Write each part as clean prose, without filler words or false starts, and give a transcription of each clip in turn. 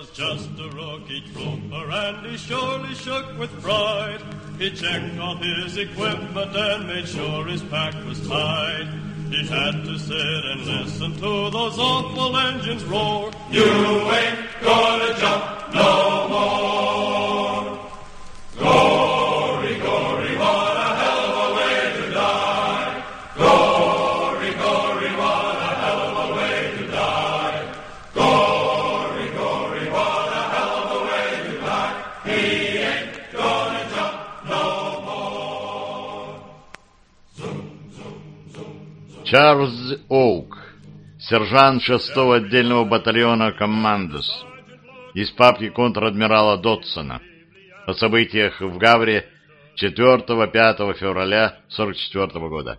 was just a rookie trooper, and he surely shook with pride. He checked all his equipment and made sure his pack was tight. He had to sit and listen to those awful engines roar. You ain't gonna jump no more. Glory, glory, what a hell of a way to die. Glory, glory, what a hell of a way to die. Glory, glory, what a hell of a way to die. He ain't gonna jump no more. Zoom, zoom, zoom, zoom. Чарльз Оук, сержант 6-го отдельного батальона «Коммандос», из папки контр-адмирала Дотсона о событиях в Гавре 4-5 февраля 1944 года.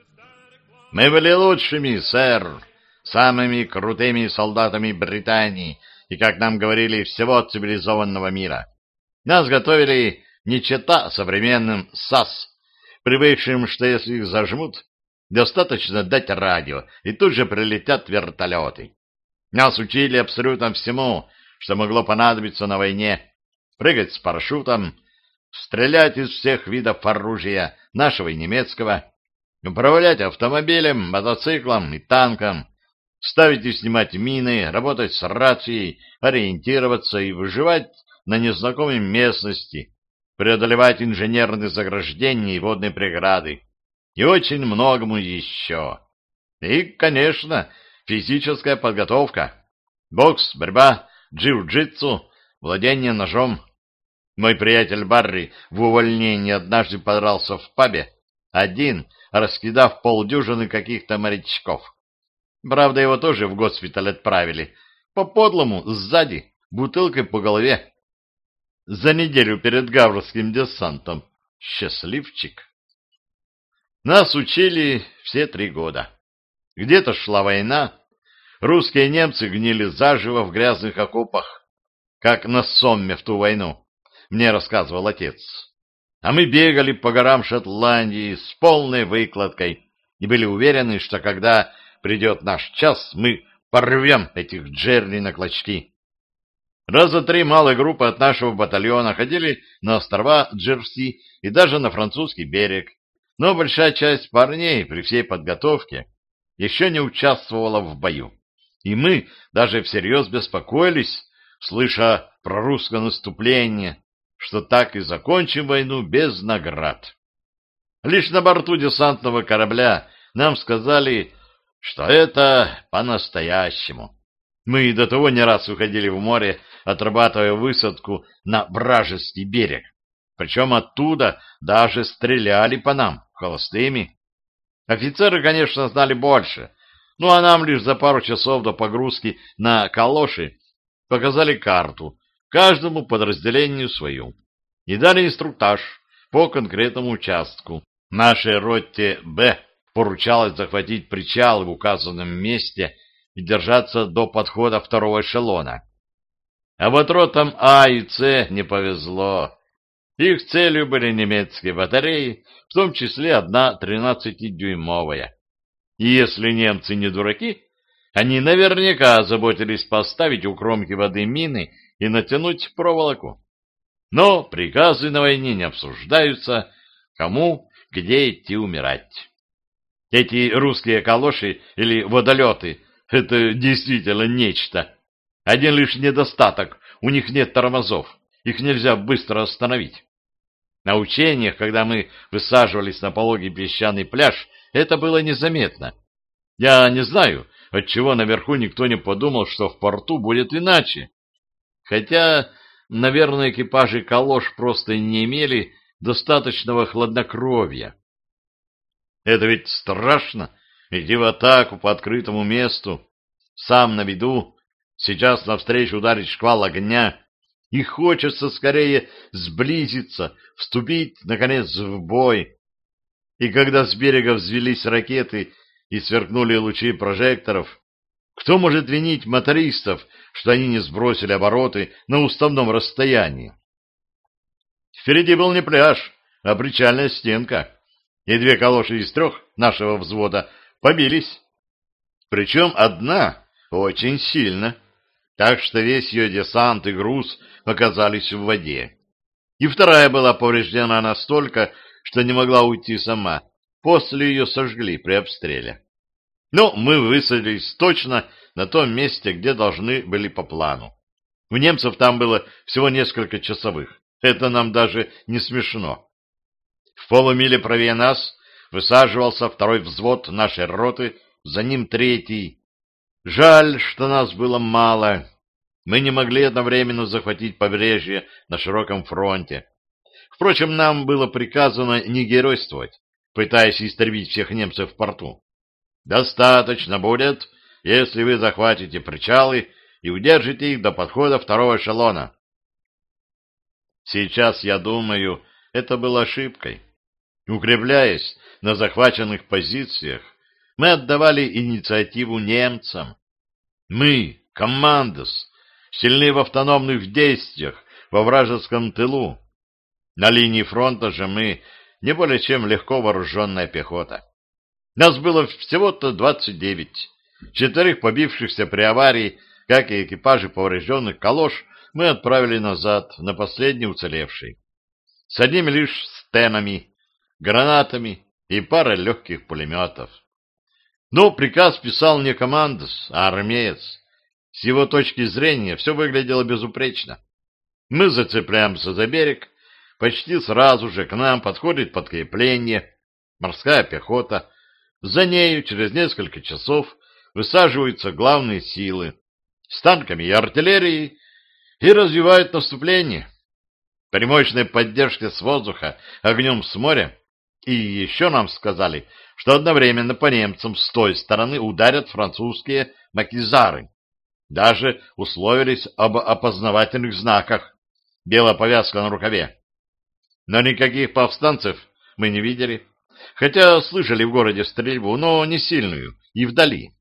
Мы были лучшими, сэр, самыми крутыми солдатами Британии и, как нам говорили, всего цивилизованного мира. Нас готовили не чета современным САС, привыкшим, что если их зажмут, достаточно дать радио, и тут же прилетят вертолеты. Нас учили абсолютно всему, что могло понадобиться на войне. Прыгать с парашютом, стрелять из всех видов оружия, нашего и немецкого, управлять автомобилем, мотоциклом и танком, ставить и снимать мины, работать с рацией, ориентироваться и выживать на незнакомой местности, преодолевать инженерные заграждения и водные преграды, и очень многому еще. И, конечно, физическая подготовка, бокс, борьба, джиу-джитсу, владение ножом. Мой приятель Барри в увольнении однажды подрался в пабе, один, раскидав полдюжины каких-то морячков. Правда, его тоже в госпиталь отправили, по-подлому, сзади, бутылкой по голове. За неделю перед Гаврским десантом. Счастливчик. Нас учили все 3 года. Где-то шла война, русские и немцы гнили заживо в грязных окопах, как на Сомме в ту войну, мне рассказывал отец. А мы бегали по горам Шотландии с полной выкладкой и были уверены, что когда придет наш час, мы порвем этих джерли на клочки. Раза 3 малые группы от нашего батальона ходили на острова Джерси и даже на французский берег, но большая часть парней при всей подготовке еще не участвовала в бою. И мы даже всерьез беспокоились, слыша про русское наступление, что так и закончим войну без наград. Лишь на борту десантного корабля нам сказали, что это по-настоящему. Мы до того не раз уходили в море, отрабатывая высадку на вражеский берег. Причем оттуда даже стреляли по нам холостыми. Офицеры, конечно, знали больше, ну а нам лишь за пару часов до погрузки на калоши показали карту, каждому подразделению свою, и дали инструктаж по конкретному участку. Нашей роте «Б» поручалось захватить причал в указанном месте и держаться до подхода 2-го эшелона. А вот ротам А и С не повезло. Их целью были немецкие батареи, в том числе одна 13-дюймовая. И если немцы не дураки, они наверняка заботились поставить у кромки воды мины и натянуть проволоку. Но приказы на войне не обсуждаются, кому где идти умирать. Эти русские калоши или водолеты — это действительно нечто. Один лишь недостаток — у них нет тормозов, их нельзя быстро остановить. На учениях, когда мы высаживались на пологий песчаный пляж, это было незаметно. Я не знаю, отчего наверху никто не подумал, что в порту будет иначе. Хотя, наверное, экипажи калош просто не имели достаточного хладнокровия. Это ведь страшно, идти в атаку по открытому месту, сам на виду, сейчас навстречу ударить шквал огня, и хочется скорее сблизиться, вступить, наконец, в бой. И когда с берега взвелись ракеты и сверкнули лучи прожекторов, кто может винить мотористов, что они не сбросили обороты на уставном расстоянии? Впереди был не пляж, а причальная стенка, и 2 калоши из 3 нашего взвода побились. Причем одна очень сильно. так что весь ее десант и груз оказались в воде. И вторая была повреждена настолько, что не могла уйти сама. После ее сожгли при обстреле. Но мы высадились точно на том месте, где должны были по плану. У немцев там было всего несколько часовых. Это нам даже не смешно. В полумиле правее нас высаживался второй взвод нашей роты, за ним третий. Жаль, что нас было мало. Мы не могли одновременно захватить побережье на широком фронте. Впрочем, нам было приказано не геройствовать, пытаясь истребить всех немцев в порту. Достаточно будет, если вы захватите причалы и удержите их до подхода второго эшелона. Сейчас, я думаю, это было ошибкой. Укрепляясь на захваченных позициях, мы отдавали инициативу немцам. Мы, командос, сильны в автономных действиях во вражеском тылу. На линии фронта же мы не более чем легко вооруженная пехота. Нас было всего-то 29. 4 побившихся при аварии, как и экипажи поврежденных калош, мы отправили назад на последний уцелевший. С одними лишь стенами, гранатами и парой легких пулеметов. Но приказ писал не командос, а армеец. С его точки зрения все выглядело безупречно. Мы зацепляемся за берег, почти сразу же к нам подходит подкрепление, морская пехота. За нею через несколько часов высаживаются главные силы с танками и артиллерией и развивают наступление. При мощной поддержке с воздуха, огнем с моря, и еще нам сказали, что одновременно по немцам с той стороны ударят французские макизары. Даже условились об опознавательных знаках, белая повязка на рукаве. Но никаких повстанцев мы не видели, хотя слышали в городе стрельбу, но не сильную, и вдали.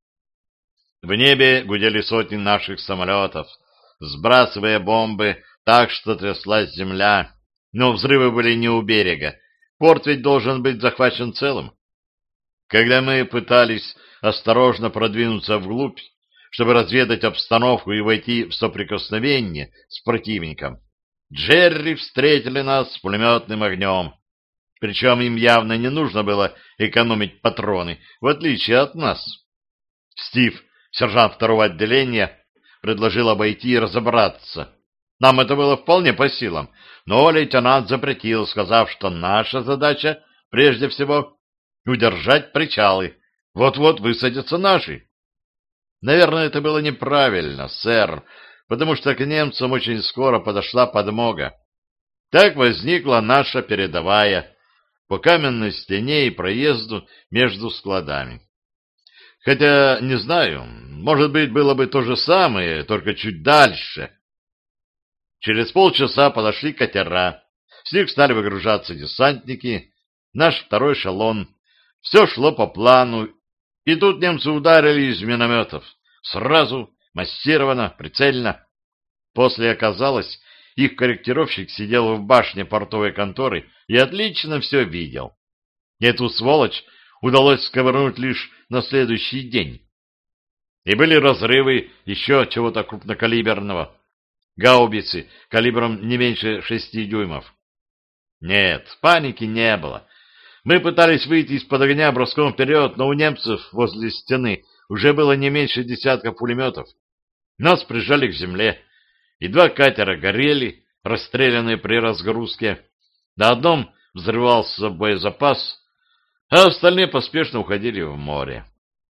В небе гудели сотни наших самолетов, сбрасывая бомбы так, что тряслась земля, но взрывы были не у берега, порт ведь должен быть захвачен целым. Когда мы пытались осторожно продвинуться вглубь, чтобы разведать обстановку и войти в соприкосновение с противником, Джерри встретили нас с пулеметным огнем. Причем им явно не нужно было экономить патроны, в отличие от нас. Стив, сержант второго отделения, предложил обойти и разобраться. Нам это было вполне по силам, но лейтенант запретил, сказав, что наша задача, прежде всего, удержать причалы. Вот-вот высадятся наши. Наверное, это было неправильно, сэр, потому что к немцам очень скоро подошла подмога. Так возникла наша передовая по каменной стене и проезду между складами. Хотя, не знаю, может быть, было бы то же самое, только чуть дальше. Через полчаса подошли катера, с них стали выгружаться десантники, наш второй эшелон. Все шло по плану, и тут немцы ударили из минометов. Сразу, массированно, прицельно. После оказалось, их корректировщик сидел в башне портовой конторы и отлично все видел. Эту сволочь удалось сковырнуть лишь на следующий день. И были разрывы еще чего-то крупнокалиберного. Гаубицы калибром не меньше 6 дюймов. Нет, паники не было. Мы пытались выйти из-под огня броском вперед, но у немцев возле стены уже было не меньше десятка пулеметов. Нас прижали к земле, и 2 катера горели, расстрелянные при разгрузке. На одном взрывался боезапас, а остальные поспешно уходили в море.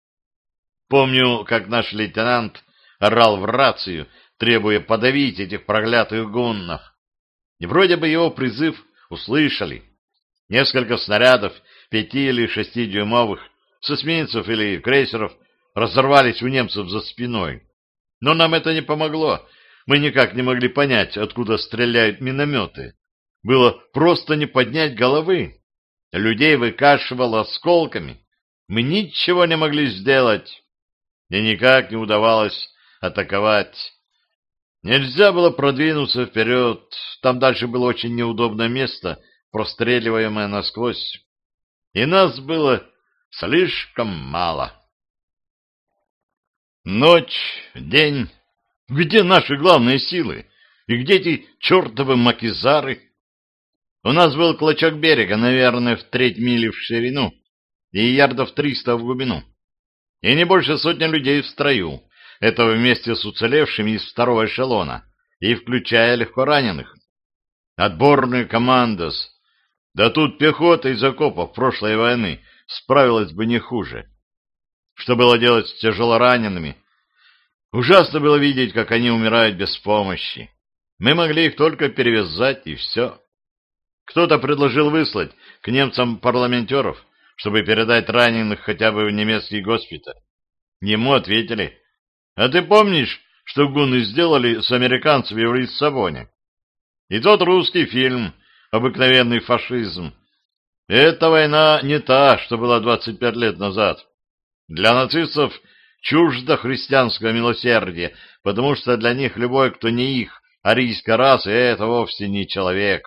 Помню, как наш лейтенант орал в рацию, требуя подавить этих проклятых гуннов. И вроде бы его призыв услышали. Несколько снарядов 5 или 6-дюймовых с эсминцев или крейсеров разорвались у немцев за спиной. Но нам это не помогло. Мы никак не могли понять, откуда стреляют минометы. Было просто не поднять головы. Людей выкашивало осколками. Мы ничего не могли сделать. И никак не удавалось атаковать. Нельзя было продвинуться вперед. Там дальше было очень неудобное место, простреливаемое насквозь. И нас было слишком мало. Ночь, день, Где наши главные силы? И где эти чертовы макизары? У нас был клочок берега, наверное, в треть мили в ширину и ярдов 300 в глубину. И не больше сотни людей в строю. Это вместе с уцелевшими из второго эшелона и включая легкораненых. Отборный командос. Да тут пехота из окопов прошлой войны справилась бы не хуже. Что было делать с тяжелоранеными? Ужасно было видеть, как они умирают без помощи. Мы могли их только перевязать, и все. Кто-то предложил выслать к немцам парламентеров, чтобы передать раненых хотя бы в немецкий госпиталь. Ему ответили: «А ты помнишь, что гунны сделали с американцами в Лиссабоне? И тот русский фильм «Обыкновенный фашизм». Эта война не та, что была 25 лет назад. Для нацистов чуждо христианское милосердие, потому что для них любой, кто не их, арийской расы, это вовсе не человек.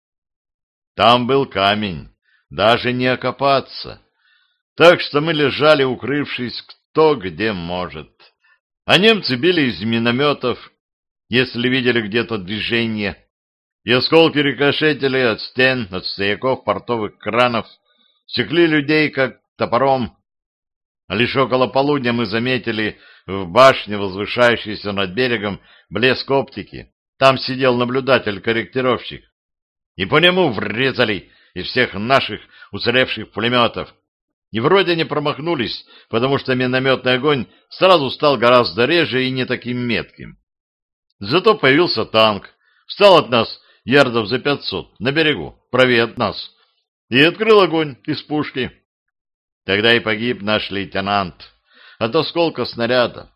Там был камень, даже не окопаться. Так что мы лежали, укрывшись кто где может. А немцы били из минометов, если видели где-то движение, и осколки рикошетили от стен, от стояков портовых кранов, секли людей, как топором. Лишь около полудня мы заметили в башне, возвышающейся над берегом, блеск оптики. Там сидел наблюдатель-корректировщик. И по нему врезали из всех наших уцелевших пулеметов. И вроде не промахнулись, потому что минометный огонь сразу стал гораздо реже и не таким метким. Зато появился танк, встал от нас ярдов за 500 на берегу, правее от нас, и открыл огонь из пушки. Тогда и погиб наш лейтенант от осколка снаряда.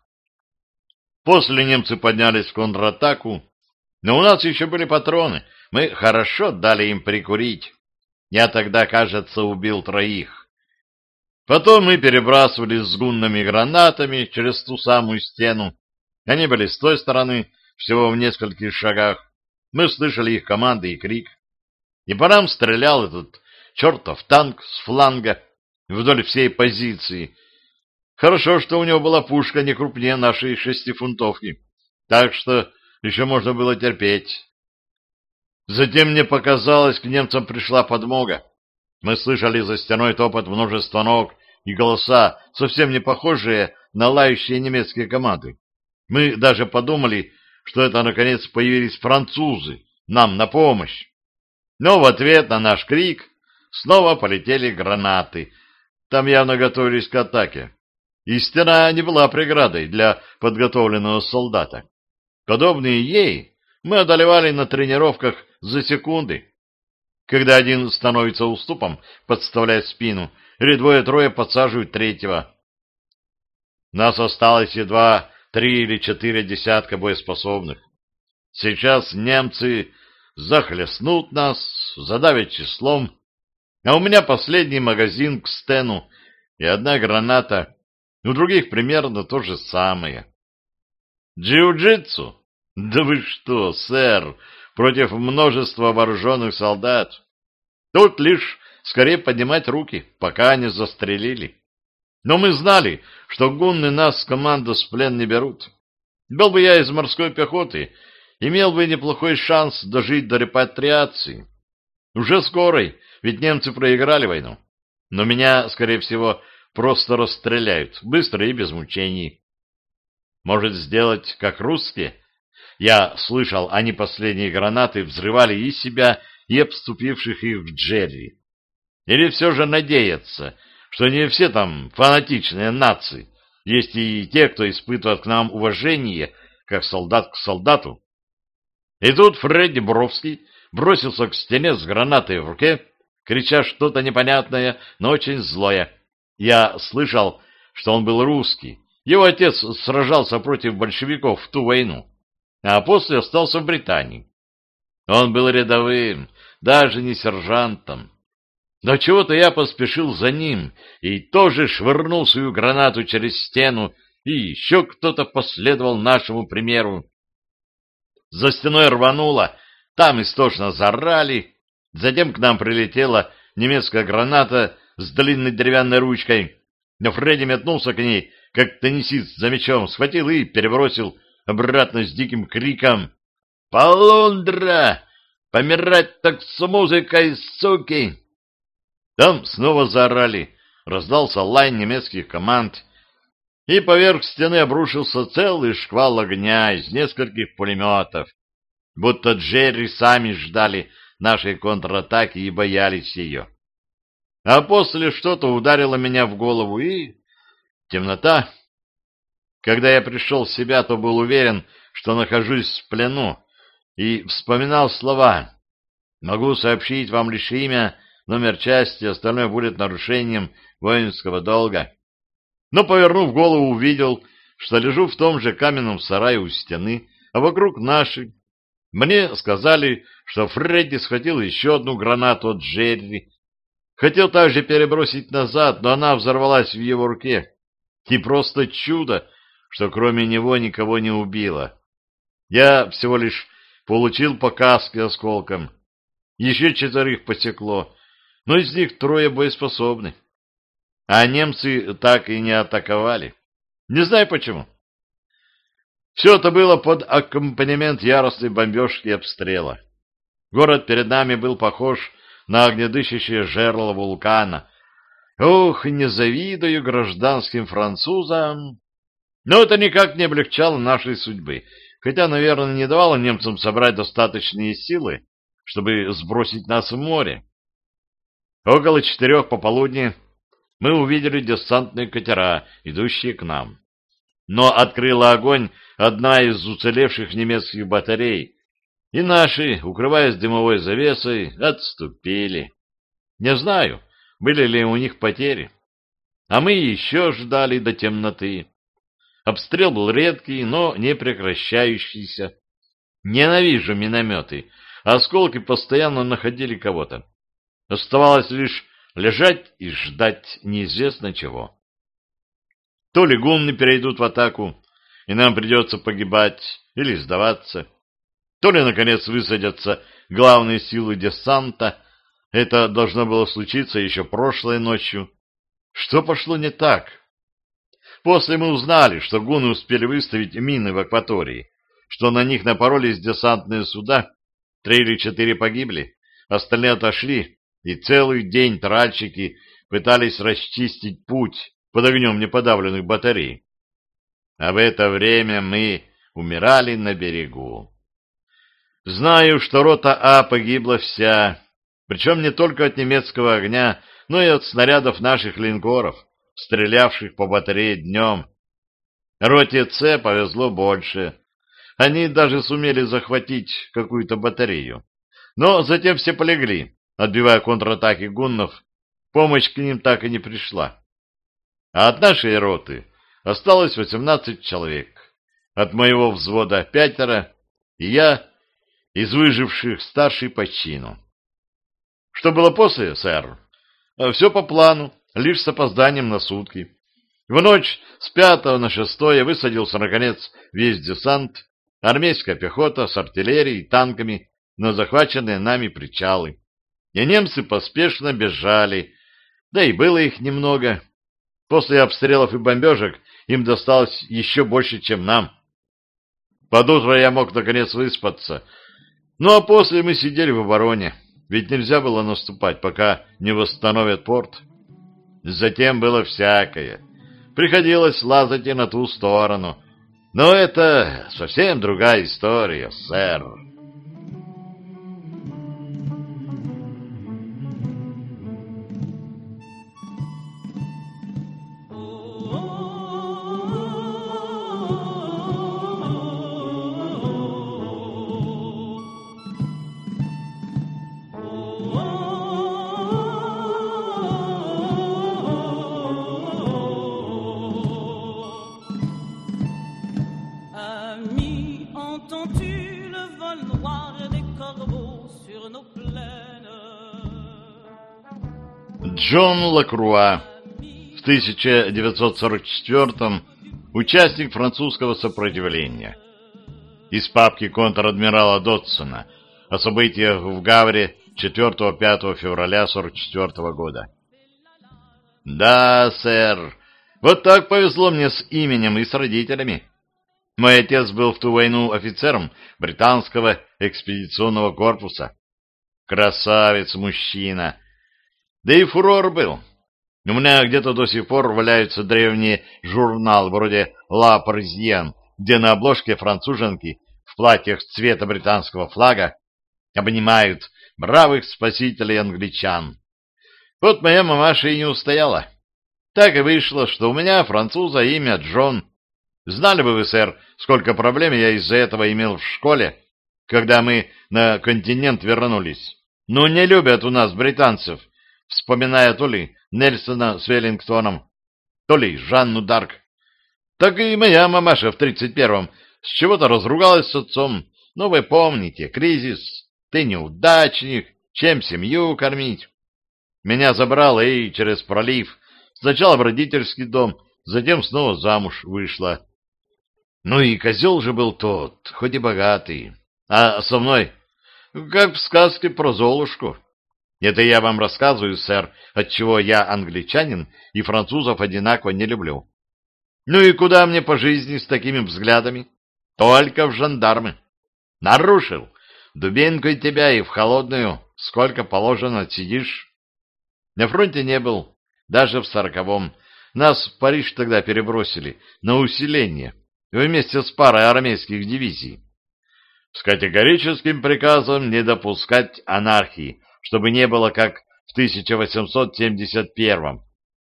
После немцы поднялись в контратаку, но у нас еще были патроны. Мы хорошо дали им прикурить. Я тогда, кажется, убил 3. Потом мы перебрасывались с гуннами гранатами через ту самую стену. Они были с той стороны, всего в нескольких шагах. Мы слышали их команды и крик. И по нам стрелял этот чертов танк с фланга вдоль всей позиции. Хорошо, что у него была пушка не крупнее нашей 6-фунтовки, так что еще можно было терпеть. Затем мне показалось, к немцам пришла подмога. Мы слышали за стеной топот множества ног и голоса, совсем не похожие на лающие немецкие команды. Мы даже подумали, что это, наконец, появились французы нам на помощь. Но в ответ на наш крик снова полетели гранаты. Там явно готовились к атаке. И стена не была преградой для подготовленного солдата. Подобные ей мы одолевали на тренировках за секунды. Когда один становится уступом, подставляет спину, или 2-3 подсаживают 3-го. Нас осталось едва 3 или 4 десятка боеспособных. Сейчас немцы захлестнут нас, задавят числом, а у меня последний магазин к стену и 1 граната. У других примерно то же самое. Джиу-джитсу? Да вы что, сэр, против множества вооруженных солдат. Тут лишь скорее поднимать руки, пока не застрелили. Но мы знали, что гунны нас с команду в плен не берут. Был бы я из морской пехоты, имел бы неплохой шанс дожить до репатриации. Уже скорой, ведь немцы проиграли войну. Но меня, скорее всего, просто расстреляют, быстро и без мучений. Может, сделать, как русские? Я слышал, они последние гранаты взрывали и себя, и обступивших их в Джерри. Или все же надеяться, что не все там фанатичные нации, есть и те, кто испытывает к нам уважение, как солдат к солдату. И тут Фредди Бровский бросился к стене с гранатой в руке, крича что-то непонятное, но очень злое. Я слышал, что он был русский. Его отец сражался против большевиков в ту войну, а после остался в Британии. Он был рядовым, даже не сержантом. Но чего-то я поспешил за ним и тоже швырнул свою гранату через стену, и еще кто-то последовал нашему примеру. За стеной рвануло, там истошно заорали, затем к нам прилетела немецкая граната с длинной деревянной ручкой, но Фредди метнулся к ней, как теннисист за мячом, схватил и перебросил обратно с диким криком «Полундра! Помирать так с музыкой, суки!» Там снова заорали, раздался лай немецких команд, и поверх стены обрушился целый шквал огня из нескольких пулеметов, будто джерри сами ждали нашей контратаки и боялись ее. А после что-то ударило меня в голову, и темнота. Когда я пришел в себя, то был уверен, что нахожусь в плену, и вспоминал слова: «Могу сообщить вам лишь имя, номер части, остальное будет нарушением воинского долга». Но, повернув голову, увидел, что лежу в том же каменном сарае у стены, а вокруг наши. Мне сказали, что Фредди схватил еще одну гранату от Джерри. Хотел также перебросить назад, но она взорвалась в его руке. И просто чудо, что кроме него никого не убило. Я всего лишь получил по каске осколком. Еще 4 посекло, но из них 3 боеспособны. А немцы так и не атаковали. Не знаю почему. Все это было под аккомпанемент яростной бомбежки и обстрела. Город перед нами был похож на огнедышащее жерло вулкана. Ох, не завидую гражданским французам. Но это никак не облегчало нашей судьбы, хотя, наверное, не давало немцам собрать достаточные силы, чтобы сбросить нас в море. Около 4 пополудни мы увидели десантные катера, идущие к нам. Но открыла огонь одна из уцелевших немецких батарей, и наши, укрываясь дымовой завесой, отступили. Не знаю, были ли у них потери. А мы еще ждали до темноты. Обстрел был редкий, но не прекращающийся. Ненавижу минометы. Осколки постоянно находили кого-то. Оставалось лишь лежать и ждать неизвестно чего. То ли гунны перейдут в атаку, и нам придется погибать или сдаваться, то ли, наконец, высадятся главные силы десанта. Это должно было случиться еще прошлой ночью. Что пошло не так? После мы узнали, что гунны успели выставить мины в акватории, что на них напоролись десантные суда, 3 или 4 погибли, остальные отошли, и целый день тральщики пытались расчистить путь под огнем неподавленных батарей. А в это время мы умирали на берегу. Знаю, что рота А погибла вся, причем не только от немецкого огня, но и от снарядов наших линкоров, стрелявших по батарее днем. Роте С повезло больше. Они даже сумели захватить какую-то батарею. Но затем все полегли, отбивая контратаки гуннов. Помощь к ним так и не пришла. А от нашей роты осталось 18 человек. От моего взвода 5, и я из выживших старший по чину. Что было после, сэр? Все по плану, лишь с опозданием на сутки. В ночь с 5 на 6 высадился, наконец, весь десант, армейская пехота с артиллерией и танками на захваченные нами причалы. И немцы поспешно бежали, да и было их немного. После обстрелов и бомбежек им досталось еще больше, чем нам. Под утро я мог, наконец, выспаться. Ну, а после мы сидели в обороне, ведь нельзя было наступать, пока не восстановят порт. Затем было всякое. Приходилось лазать и на ту сторону. Но это совсем другая история, сэр. Джон Лакруа, в 1944-м участник французского сопротивления. Из папки контр-адмирала Дотсона о событиях в Гавре 4-5 февраля 1944 года. Да, сэр, вот так повезло мне с именем и с родителями. Мой отец был в ту войну офицером британского экспедиционного корпуса. Красавец-мужчина. Да и фурор был. У меня где-то до сих пор валяются древние журналы вроде «Ла Паризьен», где на обложке француженки в платьях цвета британского флага обнимают бравых спасителей англичан. Вот моя мамаша и не устояла. Так и вышло, что у меня француза имя Джон. Знали бы вы, сэр, сколько проблем я из-за этого имел в школе, когда мы на континент вернулись. Ну, не любят у нас британцев, вспоминая то ли Нельсона с Веллингтоном, то ли Жанну Дарк. Так и моя мамаша в 31-м с чего-то разругалась с отцом. Ну, вы помните, кризис, ты неудачник, чем семью кормить. Меня забрала и через пролив, сначала в родительский дом, затем снова замуж вышла. Ну и козел же был тот, хоть и богатый. А со мной, как в сказке про Золушку. Это я вам рассказываю, сэр, отчего я англичанин и французов одинаково не люблю. Ну и куда мне по жизни с такими взглядами? Только в жандармы. Нарушил. Дубинкой тебя и в холодную, сколько положено, отсидишь. На фронте не был, даже в 40-м. Нас в Париж тогда перебросили на усиление вместе с парой армейских дивизий. С категорическим приказом не допускать анархии, чтобы не было как в 1871-м.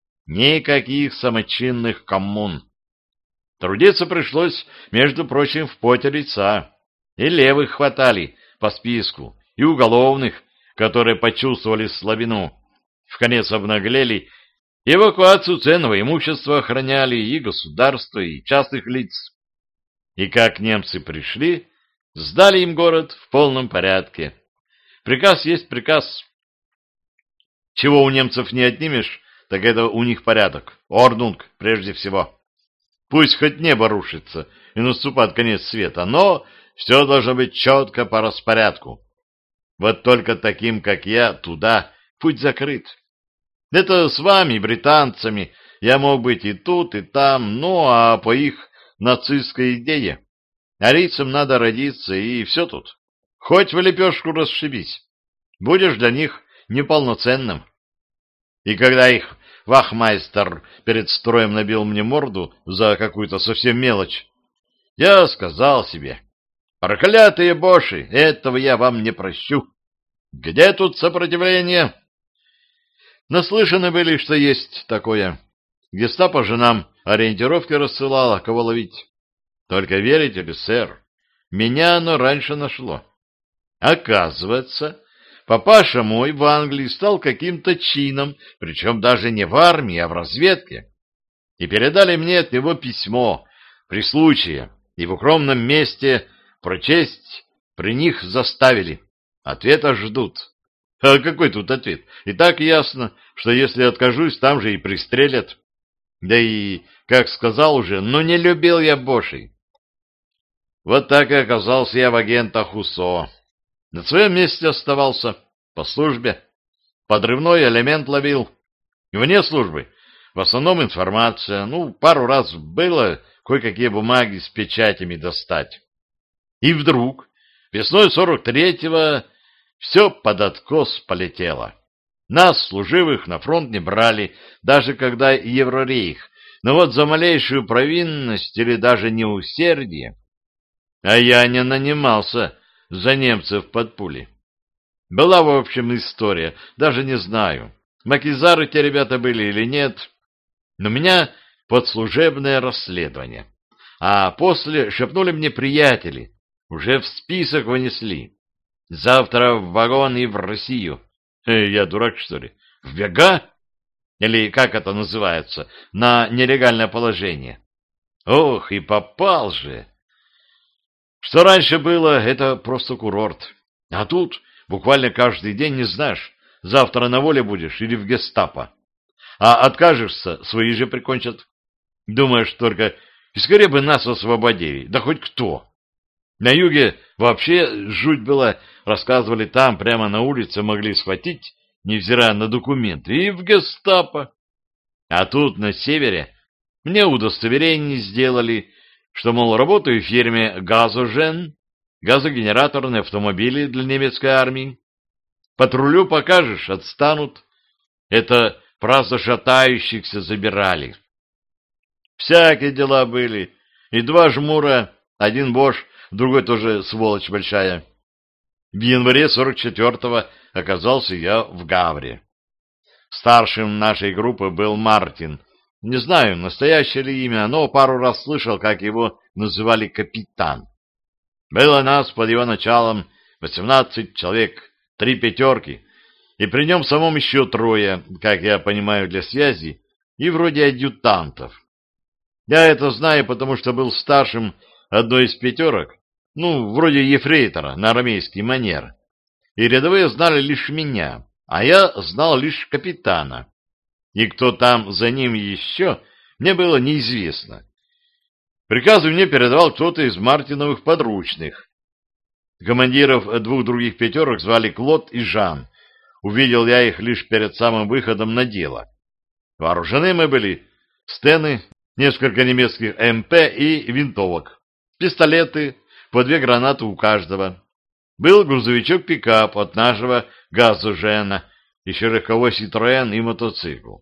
Никаких самочинных коммун. Трудиться пришлось, между прочим, в поте лица. И левых хватали по списку, и уголовных, которые почувствовали слабину, вконец обнаглели, эвакуацию ценного имущества охраняли и государство, и частных лиц. И как немцы пришли, сдали им город в полном порядке. Приказ есть приказ. Чего у немцев не отнимешь, так это у них порядок. Орднунг прежде всего. Пусть хоть небо рушится и наступает конец света, но все должно быть четко по распорядку. Вот только таким, как я, туда путь закрыт. Это с вами, британцами, я мог быть и тут, и там, ну, а по их нацистской идее. Арийцам надо родиться, и все тут. Хоть в лепешку расшибись. Будешь для них неполноценным. И когда их вахмайстер перед строем набил мне морду за какую-то совсем мелочь, я сказал себе: проклятые боши, этого я вам не прощу. Где тут сопротивление? Наслышаны были, что есть такое. Гестапо же нам ориентировки рассылала, кого ловить. Только верите ли, сэр, меня оно раньше нашло. Оказывается, папаша мой в Англии стал каким-то чином, причем даже не в армии, а в разведке. И передали мне от него письмо при случае, и в укромном месте прочесть при них заставили. Ответа ждут. А какой тут ответ? И так ясно, что если откажусь, там же и пристрелят. Да и, как сказал уже, не любил я бошей. Вот так и оказался я в агентах УСО. На своем месте оставался, по службе. Подрывной элемент ловил. Вне службы в основном информация. Пару раз было кое-какие бумаги с печатями достать. И вдруг весной 43-го все под откос полетело. Нас, служивых, на фронт не брали, даже когда Еврорейх. Но вот за малейшую провинность или даже неусердие. А я не нанимался за немцев под пули. Была, в общем, история, даже не знаю, макизары те ребята были или нет. Но у меня подслужебное расследование. А после шепнули мне приятели, уже в список вынесли. Завтра в вагон и в Россию. Я дурак, что ли? В бега? Или как это называется? На нелегальное положение. Ох, и попал же! Что раньше было, это просто курорт. А тут буквально каждый день не знаешь, завтра на воле будешь или в гестапо. А откажешься, свои же прикончат. Думаешь только, и скорее бы нас освободили, да хоть кто. На юге вообще жуть была, рассказывали, там прямо на улице могли схватить, невзирая на документы, и в гестапо. А тут, на севере, мне удостоверение сделали, что, мол, работаю в фирме «Газожен», газогенераторные автомобили для немецкой армии. Патрулю покажешь — отстанут. Это праздно шатающихся забирали. Всякие дела были. И два жмура, один бош, другой тоже сволочь большая. В январе 44-го оказался я в Гавре. Старшим нашей группы был Мартин. Не знаю, настоящее ли имя, но пару раз слышал, как его называли капитан. Было нас под его началом 18 человек, 3 пятерки, и при нем самом еще 3, как я понимаю, для связи, и вроде адъютантов. Я это знаю, потому что был старшим одной из пятерок, вроде ефрейтора на армейский манер, и рядовые знали лишь меня, а я знал лишь капитана. И кто там за ним еще, мне было неизвестно. Приказы мне передавал кто-то из Мартиновых подручных. Командиров 2 других пятерок звали Клод и Жан. Увидел я их лишь перед самым выходом на дело. Вооружены мы были: стены, несколько немецких МП и винтовок, пистолеты, по 2 гранаты у каждого. Был грузовичок-пикап от нашего «Газожена», еще легковой «Ситроен» и мотоцикл.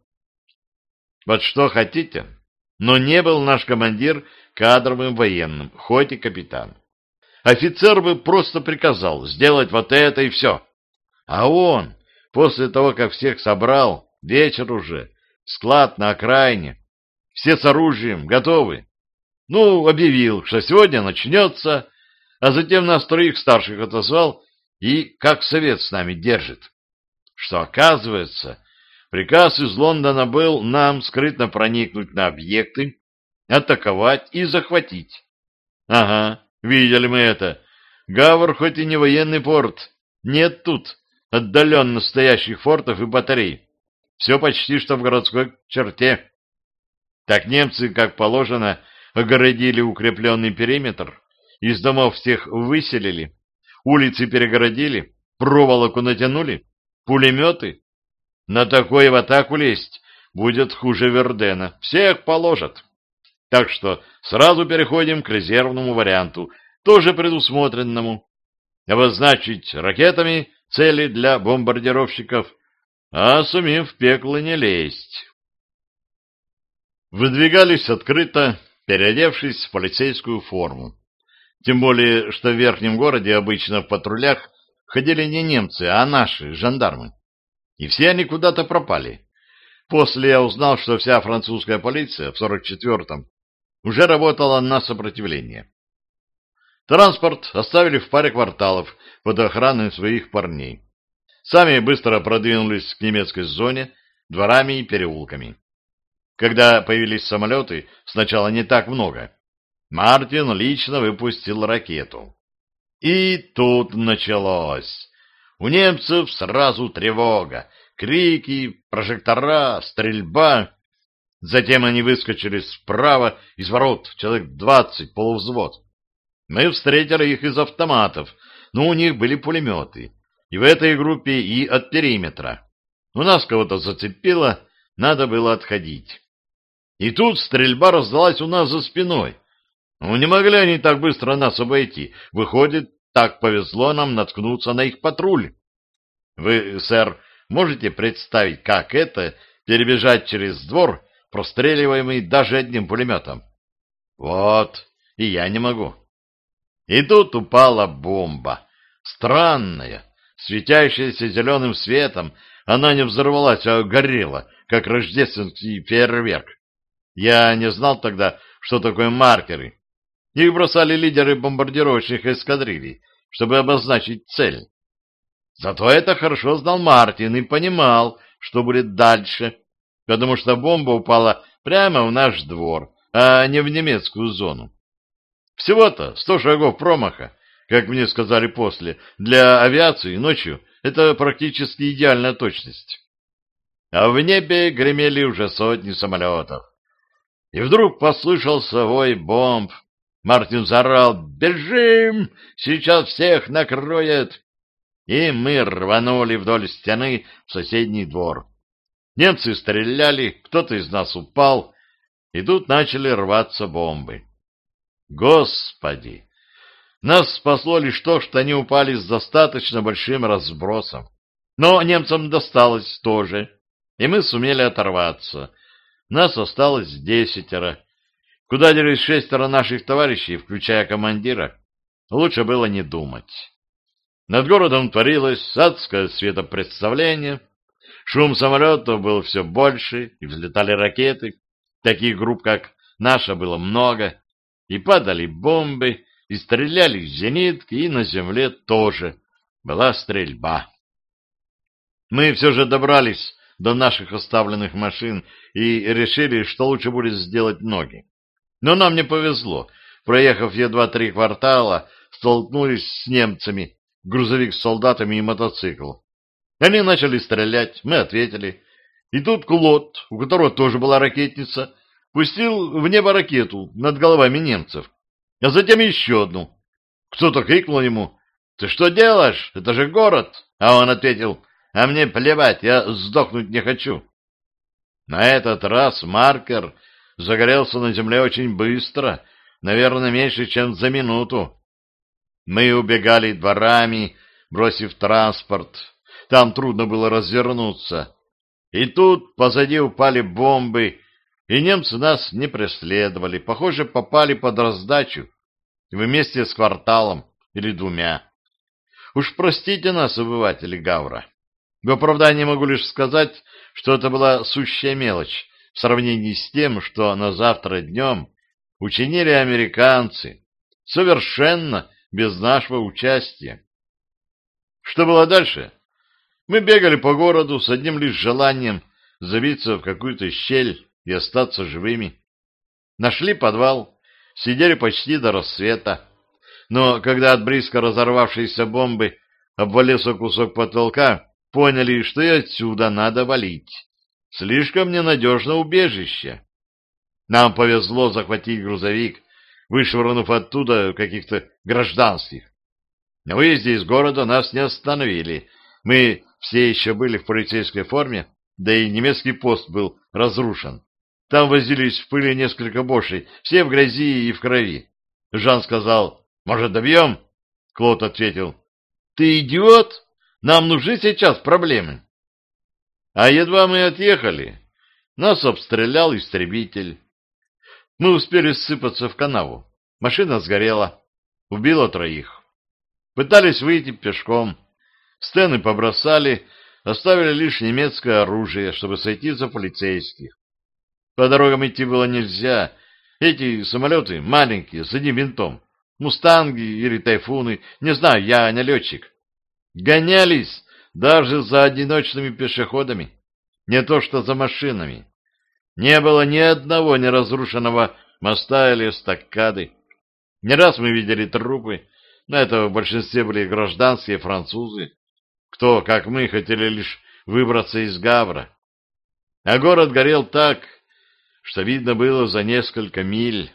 Вот что хотите, но не был наш командир кадровым военным, хоть и капитан. Офицер бы просто приказал сделать вот это и все. А он, после того, как всех собрал, вечер уже, склад на окраине, все с оружием, готовы. Объявил, что сегодня начнется, а затем нас 3 старших отозвал и как совет с нами держит. Что, оказывается, приказ из Лондона был нам скрытно проникнуть на объекты, атаковать и захватить. Ага, видели мы это. Гавр хоть и не военный порт, нет тут отдаленно стоящих фортов и батарей. Все почти что в городской черте. Так немцы, как положено, огородили укрепленный периметр, из домов всех выселили, улицы перегородили, проволоку натянули, пулеметы. На такое в атаку лезть будет хуже Вердена. Всех положат. Так что сразу переходим к резервному варианту, тоже предусмотренному. Обозначить ракетами цели для бомбардировщиков, а самим в пекло не лезть. Выдвигались открыто, переодевшись в полицейскую форму. Тем более, что в верхнем городе обычно в патрулях ходили не немцы, а наши, жандармы. И все они куда-то пропали. После я узнал, что вся французская полиция в 44-м уже работала на сопротивление. Транспорт оставили в паре кварталов под охраной своих парней. Сами быстро продвинулись к немецкой зоне, дворами и переулками. Когда появились самолеты, сначала не так много, Мартин лично выпустил ракету. И тут началось. У немцев сразу тревога, крики, прожектора, стрельба. Затем они выскочили справа из ворот, человек 20, полувзвод. Мы встретили их из автоматов, но у них были пулеметы. И в этой группе и от периметра. У нас кого-то зацепило, надо было отходить. И тут стрельба раздалась у нас за спиной. Не могли они так быстро нас обойти. Выходит, так повезло нам наткнуться на их патруль. Вы, сэр, можете представить, как это перебежать через двор, простреливаемый даже одним пулеметом? Вот, и я не могу. И тут упала бомба. Странная, светящаяся зеленым светом. Она не взорвалась, а горела, как рождественский фейерверк. Я не знал тогда, что такое маркеры. Их бросали лидеры бомбардировочных эскадрилей, чтобы обозначить цель. Зато это хорошо знал Мартин и понимал, что будет дальше, потому что бомба упала прямо в наш двор, а не в немецкую зону. Всего-то 100 шагов промаха, как мне сказали после, для авиации ночью это практически идеальная точность. А в небе гремели уже сотни самолетов. И вдруг послышался вой бомб. Мартин заорал: «Бежим! Сейчас всех накроет!» И мы рванули вдоль стены в соседний двор. Немцы стреляли, кто-то из нас упал, и тут начали рваться бомбы. Господи! Нас спасло лишь то, что они упали с достаточно большим разбросом. Но немцам досталось тоже, и мы сумели оторваться. Нас осталось 10. Куда делись 6 наших товарищей, включая командира, лучше было не думать. Над городом творилось адское светопредставление, шум самолетов был все больше, и взлетали ракеты, таких групп, как наша, было много, и падали бомбы, и стреляли из зенитки, и на земле тоже была стрельба. Мы все же добрались до наших оставленных машин и решили, что лучше будет сделать ноги. Но нам не повезло. Проехав едва 3 квартала, столкнулись с немцами, грузовик с солдатами и мотоцикл. Они начали стрелять, мы ответили. И тут Клод, у которого тоже была ракетница, пустил в небо ракету над головами немцев, а затем еще одну. Кто-то крикнул ему: «Ты что делаешь? Это же город!» А он ответил: «А мне плевать, я сдохнуть не хочу». На этот раз маркер загорелся на земле очень быстро, наверное, меньше, чем за минуту. Мы убегали дворами, бросив транспорт. Там трудно было развернуться. И тут позади упали бомбы, и немцы нас не преследовали. Похоже, попали под раздачу вместе с кварталом или 2. Уж простите нас, обыватели Гавра. В оправдании могу лишь сказать, что это была сущая мелочь в сравнении с тем, что на завтра днем учинили американцы, совершенно без нашего участия. Что было дальше? Мы бегали по городу с одним лишь желанием забиться в какую-то щель и остаться живыми. Нашли подвал, сидели почти до рассвета. Но когда от близко разорвавшейся бомбы обвалился кусок потолка, поняли, что и отсюда надо валить. Слишком ненадежно убежище. Нам повезло захватить грузовик, вышвырнув оттуда каких-то гражданских. На выезде из города нас не остановили. Мы все еще были в полицейской форме, да и немецкий пост был разрушен. Там возились в пыли несколько бошей, все в грязи и в крови. Жан сказал: «Может, добьем?» Клод ответил: «Ты идиот? Нам нужны сейчас проблемы». А едва мы отъехали, нас обстрелял истребитель. Мы успели сыпаться в канаву. Машина сгорела, убила 3. Пытались выйти пешком. Стены побросали, оставили лишь немецкое оружие, чтобы сойти за полицейских. По дорогам идти было нельзя. Эти самолеты маленькие, с одним винтом. Мустанги или тайфуны, не знаю, я не летчик. Гонялись даже за одиночными пешеходами, не то что за машинами. Не было ни одного неразрушенного моста или эстакады. Не раз мы видели трупы, но это в большинстве были гражданские французы, кто, как мы, хотели лишь выбраться из Гавра. А город горел так, что видно было за несколько миль.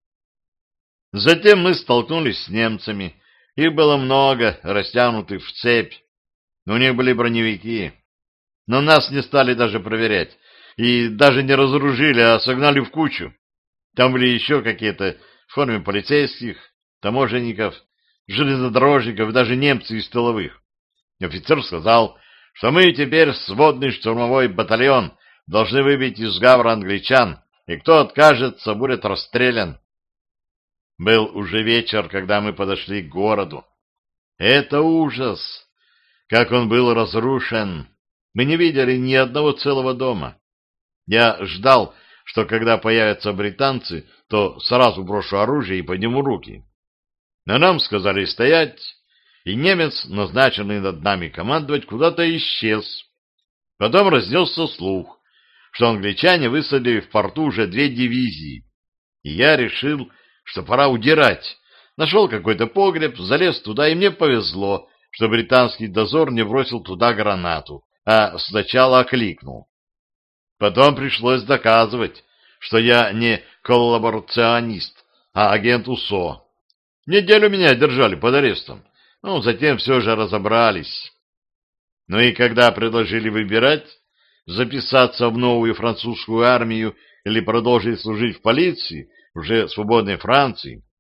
Затем мы столкнулись с немцами. Их было много, растянутых в цепь. У них были броневики. Но нас не стали даже проверять. И даже не разоружили, а согнали в кучу. Там были еще какие-то в форме полицейских, таможенников, железнодорожников, даже немцы из тыловых. Офицер сказал, что мы теперь сводный штурмовой батальон, должны выбить из Гавра англичан, и кто откажется, будет расстрелян. Был уже вечер, когда мы подошли к городу. Это ужас! Как он был разрушен! Мы не видели ни одного целого дома. Я ждал, что когда появятся британцы, то сразу брошу оружие и подниму руки. Но нам сказали стоять, и немец, назначенный над нами командовать, куда-то исчез. Потом разнесся слух, что англичане высадили в порту уже 2 дивизии, и я решил, что пора удирать. Нашел какой-то погреб, залез туда, и мне повезло, что британский дозор не бросил туда гранату, а сначала окликнул. Потом пришлось доказывать, что я не коллаборационист, а агент УСО. Неделю меня держали под арестом, но затем все же разобрались. Ну и когда предложили выбирать, записаться в новую французскую армию или продолжить служить в полиции, уже свободной Франции,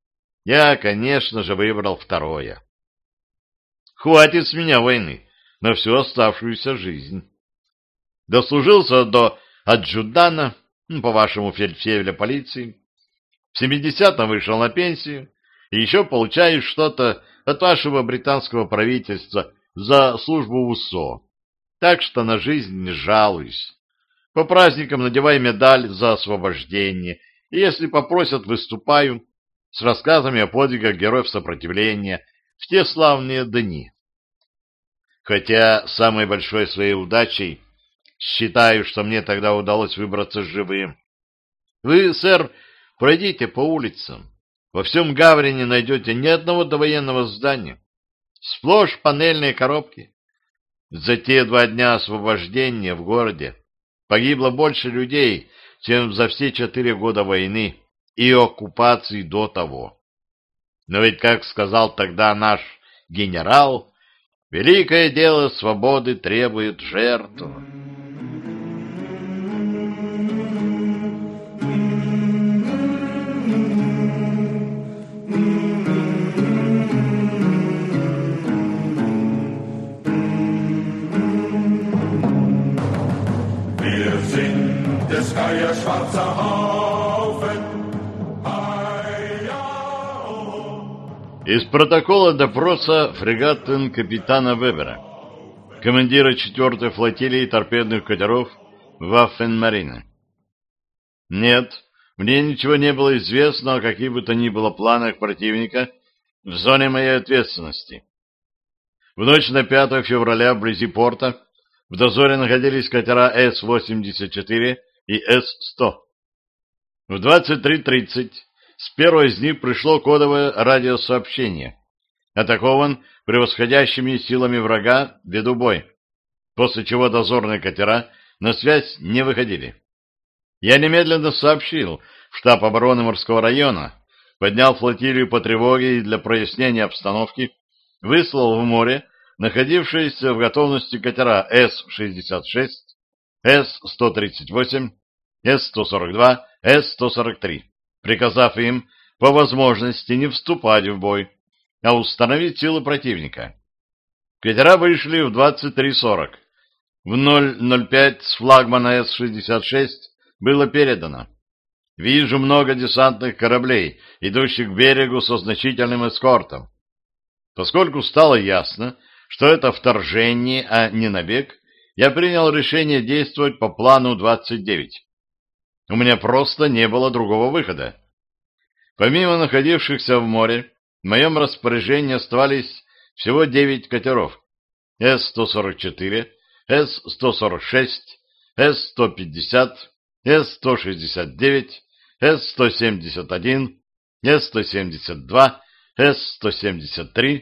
я, конечно же, выбрал второе. Хватит с меня войны на всю оставшуюся жизнь. Дослужился до адъютанта, по-вашему, фельдфебеля полиции. В 70-м вышел на пенсию, и еще получаю что-то от вашего британского правительства за службу в УСО. Так что на жизнь не жалуюсь. По праздникам надеваю медаль за освобождение, и если попросят, выступаю с рассказами о подвигах героев сопротивления в те славные дни. Хотя самой большой своей удачей считаю, что мне тогда удалось выбраться живым. Вы, сэр, пройдите по улицам. Во всем Гавре не найдете ни одного довоенного здания. Сплошь панельные коробки. За те 2 дня освобождения в городе погибло больше людей, чем за все 4 года войны и оккупации до того. Но ведь, как сказал тогда наш генерал, великое дело свободы требует жертв. Schwarzer Haufen. Из протокола допроса фрегатен-капитана Вебера, командира 4-й флотилии торпедных катеров Ваффен-Марine. Нет, мне ничего не было известно о каких бы то ни было планах противника в зоне моей ответственности. В ночь на 5 февраля вблизи порта в дозоре находились катера С-84 и С-100. В 23:30 с первого из них пришло кодовое радиосообщение. Атакован превосходящими силами врага, веду бой. После чего дозорные катера на связь не выходили. Я немедленно сообщил в штаб обороны морского района, поднял флотилию по тревоге и для прояснения обстановки выслал в море находившиеся в готовности катера С-66, С-138, С-142, С-143, приказав им по возможности не вступать в бой, а установить силы противника. Катера вышли в 23:40. В 0:05 с флагмана С-66 было передано: «Вижу много десантных кораблей, идущих к берегу со значительным эскортом». Поскольку стало ясно, что это вторжение, а не набег, я принял решение действовать по плану 29. У меня просто не было другого выхода. Помимо находившихся в море, в моем распоряжении оставались всего 9 катеров: С-144, С-146, С-150, С-169, С-171, С-172, С-173,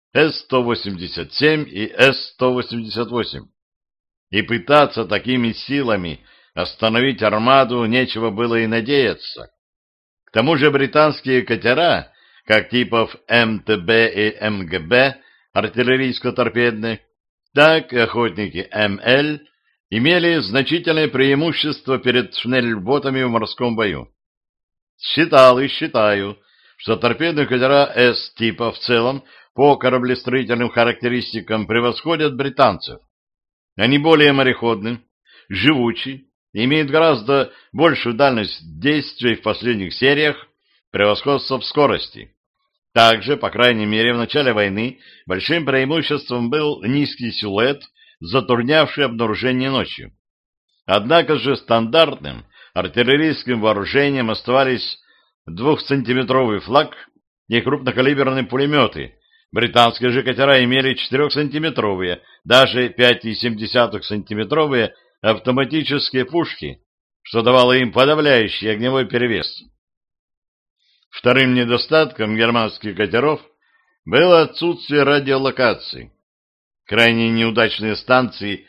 С-187 и С-188. И пытаться такими силами остановить армаду нечего было и надеяться. К тому же британские катера, как типов МТБ и МГБ, артиллерийско-торпедные, так и охотники МЛ, имели значительное преимущество перед шнельботами в морском бою. Считал и считаю, что торпедные катера С-типа в целом по кораблестроительным характеристикам превосходят британцев. Они более мореходны, живучи, имеют гораздо большую дальность действия в последних сериях, превосходство в скорости. Также, по крайней мере, в начале войны большим преимуществом был низкий силуэт, затруднявший обнаружение ночью. Однако же стандартным артиллерийским вооружением оставались 2-сантиметровый флаг и крупнокалиберные пулеметы. Британские же катера имели 4-сантиметровые, даже 5,7-сантиметровые автоматические пушки, что давало им подавляющий огневой перевес. Вторым недостатком германских катеров было отсутствие радиолокации. Крайне неудачные станции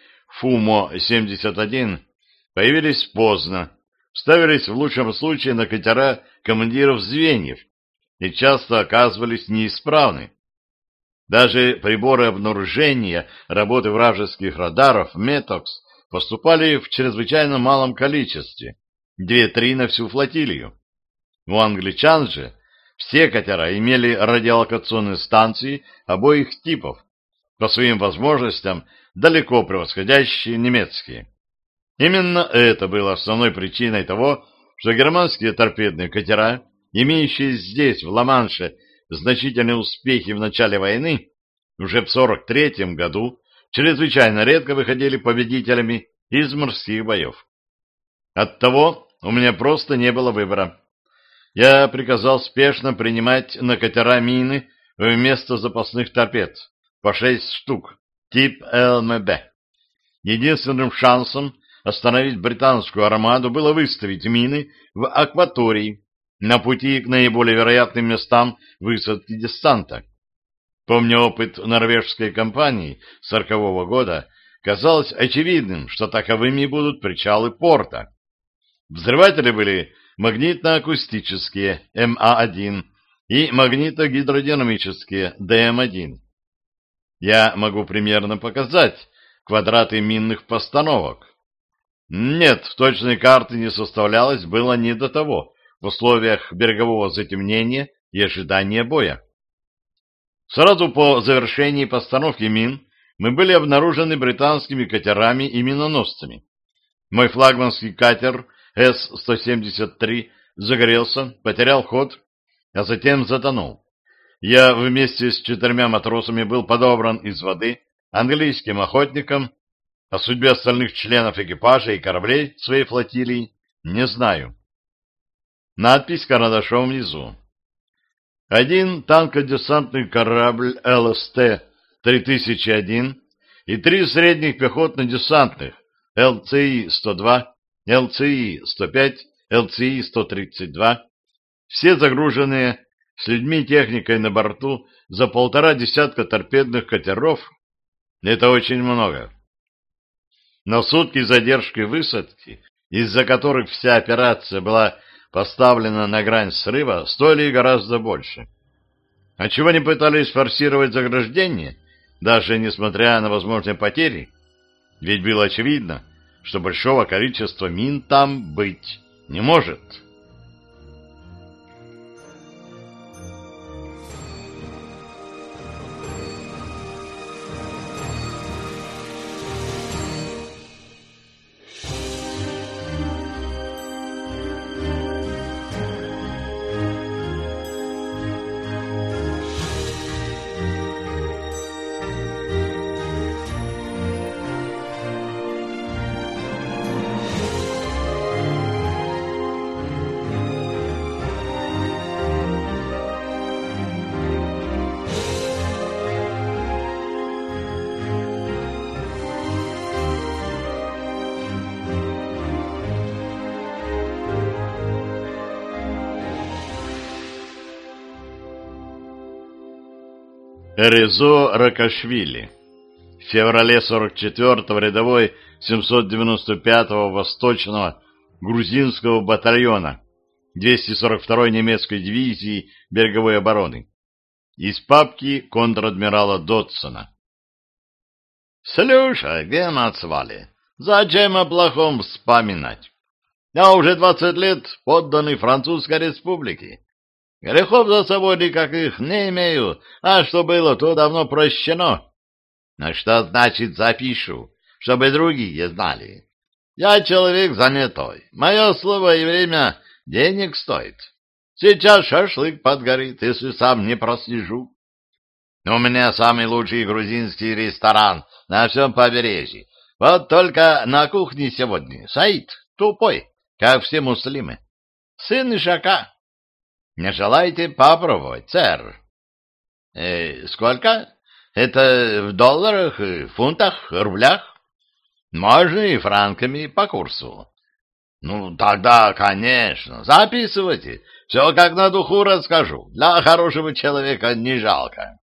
ФУМО-71 появились поздно, ставились в лучшем случае на катера командиров звеньев и часто оказывались неисправны. Даже приборы обнаружения работы вражеских радаров «Метокс» поступали в чрезвычайно малом количестве, 2-3 на всю флотилию. У англичан же Все катера имели радиолокационные станции обоих типов, по своим возможностям далеко превосходящие немецкие. Именно это было основной причиной того, что германские торпедные катера, имеющие здесь, в Ла-Манше, значительные успехи в начале войны, уже в 1943 году чрезвычайно редко выходили победителями из морских боев. Оттого у меня просто не было выбора. Я приказал спешно принимать на катера мины вместо запасных торпед, по 6 штук, тип ЛМБ. Единственным шансом остановить британскую армаду было выставить мины в акватории на пути к наиболее вероятным местам высадки десанта. Помня опыт норвежской кампании 1940 года, казалось очевидным, что таковыми будут причалы порта. Взрыватели были магнитно-акустические МА-1 и магнитогидродинамические ДМ-1. Я могу примерно показать квадраты минных постановок. Нет, точной карты не составлялось, было не до того в условиях берегового затемнения и ожидания боя. Сразу по завершении постановки мин мы были обнаружены британскими катерами и миноносцами. Мой флагманский катер С-173 загорелся, потерял ход, а затем затонул. Я вместе с 4 матросами был подобран из воды английским охотником. О судьбе остальных членов экипажа и кораблей своей флотилии не знаю. Надпись карандашом внизу. Один танкодесантный корабль ЛСТ-3001 и 3 средних пехотно-десантных ЛЦИ-102, ЛЦИ-105, ЛЦИ-132, все загруженные с людьми и техникой на борту за 1,5 десятка торпедных катеров. Это очень много. Но сутки задержки высадки, из-за которых вся операция была поставлена на грань срыва, стоили гораздо больше. А чего не пытались форсировать заграждение, даже несмотря на возможные потери? Ведь было очевидно, что большого количества мин там быть не может. Резо Ракашвили. В феврале 44-го рядовой 795-го Восточного грузинского батальона 242-й немецкой дивизии береговой обороны. Из папки контр-адмирала Дотсона. «Слушай, Генацвали, зачем о плохом вспоминать? Я уже 20 лет подданный Французской республике. Грехов за собой никаких не имею, а что было, то давно прощено. Но что значит запишу, чтобы другие знали? Я человек занятой, мое слово и время денег стоит. Сейчас шашлык подгорит, если сам не прослежу. У меня самый лучший грузинский ресторан на всем побережье. Вот только на кухне сегодня Саид тупой, как все муслимы. Сын Ишака. Не желаете попробовать, сэр? Сколько? Это в долларах, фунтах, рублях? Можно и франками по курсу. Ну, тогда, конечно, записывайте. Все как на духу расскажу. Для хорошего человека не жалко.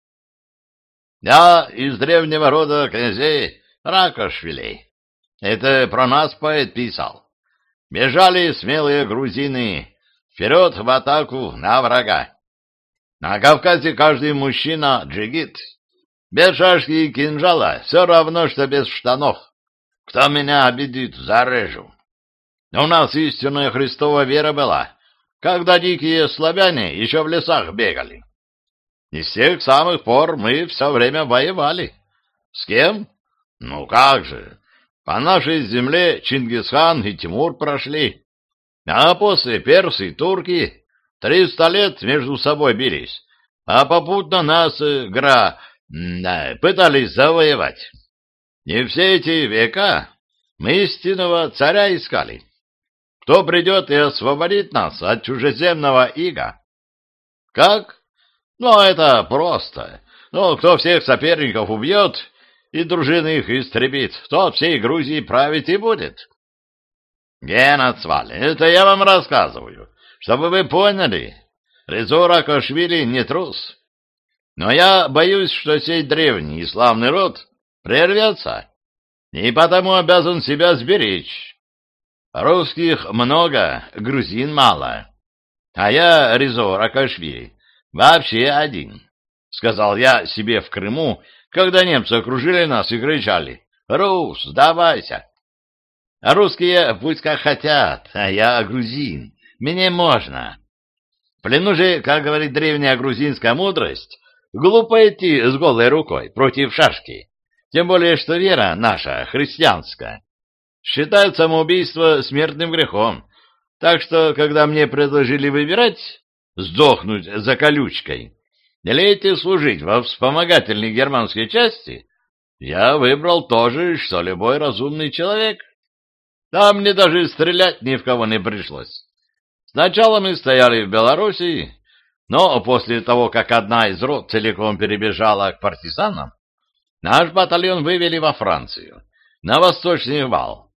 Я из древнего рода князей Ракашвилей. Это про нас поэт писал. Бежали смелые грузины вперед в атаку на врага. На Кавказе каждый мужчина джигит. Без шашки и кинжала все равно, что без штанов. Кто меня обидит, зарежу. У нас истинная Христова вера была. когда дикие славяне еще в лесах бегали. И с тех самых пор мы все время воевали. С кем? Ну как же, по нашей земле Чингисхан и Тимур прошли, а после персы и турки 300 лет между собой бились, а попутно нас пытались завоевать. И все эти века мы истинного царя искали. Кто придет и освободит нас от чужеземного ига? Как? Ну, это просто. Ну, кто всех соперников убьет и дружины их истребит, тот всей Грузии править и будет. Генацваль, это я вам рассказываю, чтобы вы поняли. Резо Ракошвили не трус. Но я боюсь, что сей древний и славный род прервется, и потому обязан себя сберечь. Русских много, грузин мало. А я, Резо Ракошвили, вообще один, — сказал я себе в Крыму, когда немцы окружили нас и кричали: «Рус, сдавайся!» А русские пусть как хотят, а я грузин, мне можно. В плену же, как говорит древняя грузинская мудрость, глупо идти с голой рукой против шашки, тем более что вера наша, христианская, считает самоубийство смертным грехом, так что, когда мне предложили выбирать, сдохнуть за колючкой или идти служить во вспомогательной германской части, я выбрал то же, что любой разумный человек. Там мне даже стрелять ни в кого не пришлось. Сначала мы стояли в Белоруссии, но после того, как одна из рот целиком перебежала к партизанам, наш батальон вывели во Францию, на Восточный вал.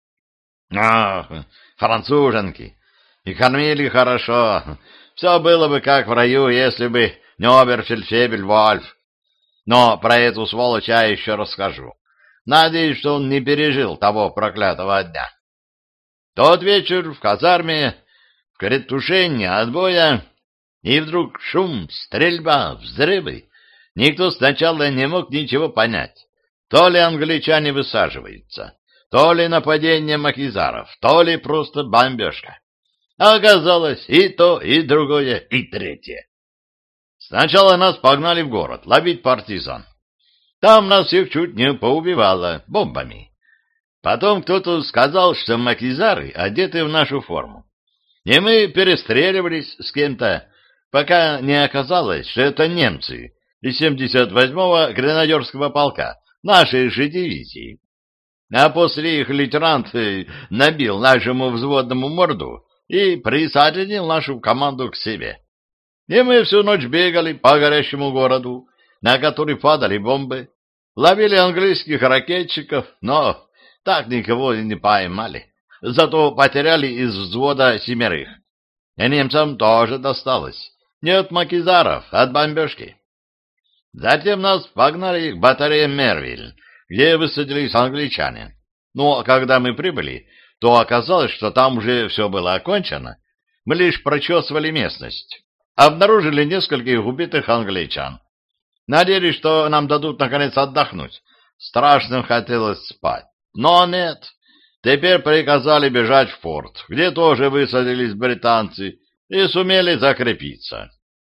Ах, француженки! И кормили хорошо. Все было бы как в раю, если бы не оберфельдфебель Вольф. Но про эту сволочь я еще расскажу. Надеюсь, что он не пережил того проклятого дня. Тот вечер в казарме, в предвкушении отбоя, и вдруг шум, стрельба, взрывы. Никто сначала не мог ничего понять. То ли англичане высаживаются, то ли нападение макизаров, то ли просто бомбежка. А оказалось и то, и другое, и третье. Сначала нас погнали в город ловить партизан. Там нас всех чуть не поубивало бомбами. Потом кто-то сказал, что макизары одеты в нашу форму. И мы перестреливались с кем-то, пока не оказалось, что это немцы из 78-го гренадерского полка, нашей же дивизии. А после их лейтенант набил нашему взводному морду и присоединил нашу команду к себе. И мы всю ночь бегали по горящему городу, на который падали бомбы, ловили английских ракетчиков, но так никого и не поймали. Зато потеряли из взвода 7. И немцам тоже досталось. Не от макизаров, а от бомбежки. Затем нас погнали к батарее Мервиль, где высадились англичане. Но когда мы прибыли, то оказалось, что там уже все было окончено. Мы лишь прочесывали местность. Обнаружили нескольких убитых англичан. Надеялись, что нам дадут наконец отдохнуть. Страшно хотелось спать. Но нет. Теперь приказали бежать в порт, где тоже высадились британцы и сумели закрепиться.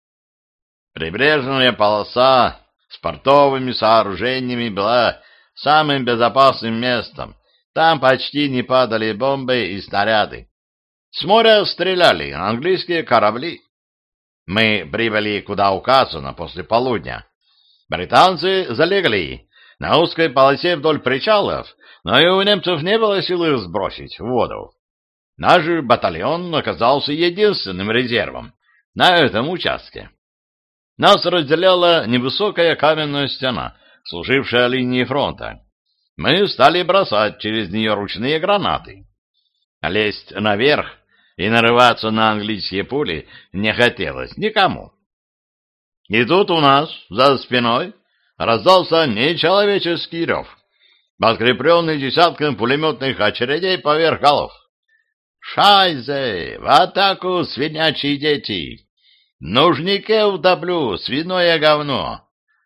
Прибрежная полоса с портовыми сооружениями была самым безопасным местом. Там почти не падали бомбы и снаряды. С моря стреляли английские корабли. Мы прибыли куда указано после полудня. Британцы залегли на узкой полосе вдоль причалов, но и у немцев не было силы их сбросить в воду. Наш батальон оказался единственным резервом на этом участке. Нас разделяла невысокая каменная стена, служившая линией фронта. Мы стали бросать через нее ручные гранаты. Лезть наверх и нарываться на английские пули не хотелось никому. И тут у нас, за спиной, раздался нечеловеческий рев, подкрепленный десятком пулеметных очередей поверх голов. «Шайзе! В атаку, свинячьи дети! Нужнике утоплю, свиное говно!»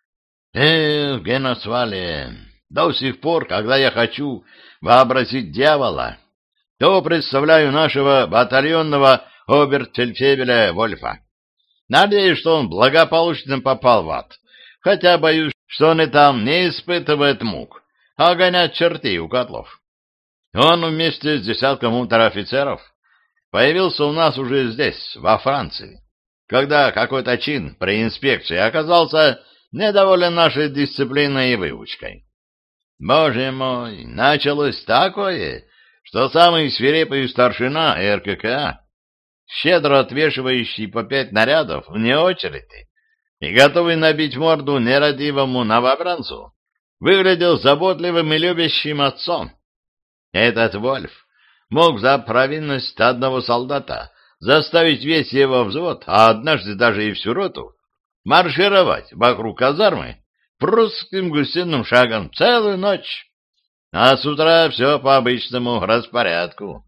Генасвале, до сих пор, когда я хочу вообразить дьявола, то представляю нашего батальонного оберфельдфебеля Вольфа. Надеюсь, что он благополучно попал в ад, хотя боюсь, что он и там не испытывает мук, а гонят чертей у котлов. Он вместе с десятком унтер-офицеров появился у нас уже здесь, во Франции, когда какой-то чин при инспекции оказался недоволен нашей дисциплиной и выучкой. Боже мой, началось такое, что самый свирепый старшина РККА, щедро отвешивающий по 5 нарядов вне очереди и готовый набить морду нерадивому новобранцу, выглядел заботливым и любящим отцом. Этот Вольф мог за провинность одного солдата заставить весь его взвод, а однажды даже и всю роту, маршировать вокруг казармы прусским гусиным шагом целую ночь, а с утра все по обычному распорядку.